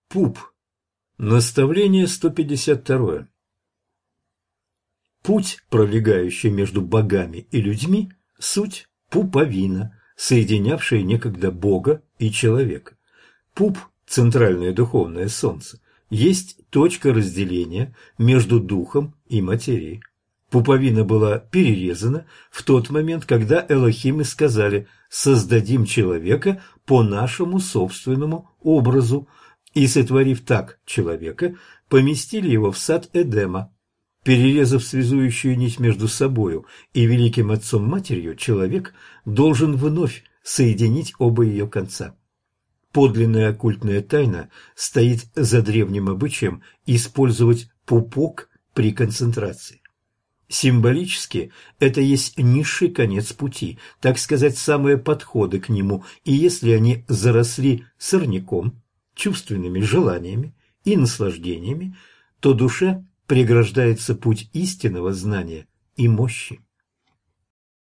Пуп. Наставление 152. Путь, пролегающий между богами и людьми, суть пуповина, соединявшая некогда Бога и человека. Пуп, центральное духовное солнце, есть точка разделения между духом и материей. Пуповина была перерезана в тот момент, когда элохимы сказали «создадим человека по нашему собственному образу», и, сотворив так человека, поместили его в сад Эдема. Перерезав связующую нить между собою и Великим Отцом-Матерью, человек должен вновь соединить оба ее конца. Подлинная оккультная тайна стоит за древним обычаем использовать пупок при концентрации. Символически это есть низший конец пути, так сказать, самые подходы к нему, и если они заросли сорняком, чувственными желаниями и наслаждениями, то душе преграждается путь истинного знания и мощи.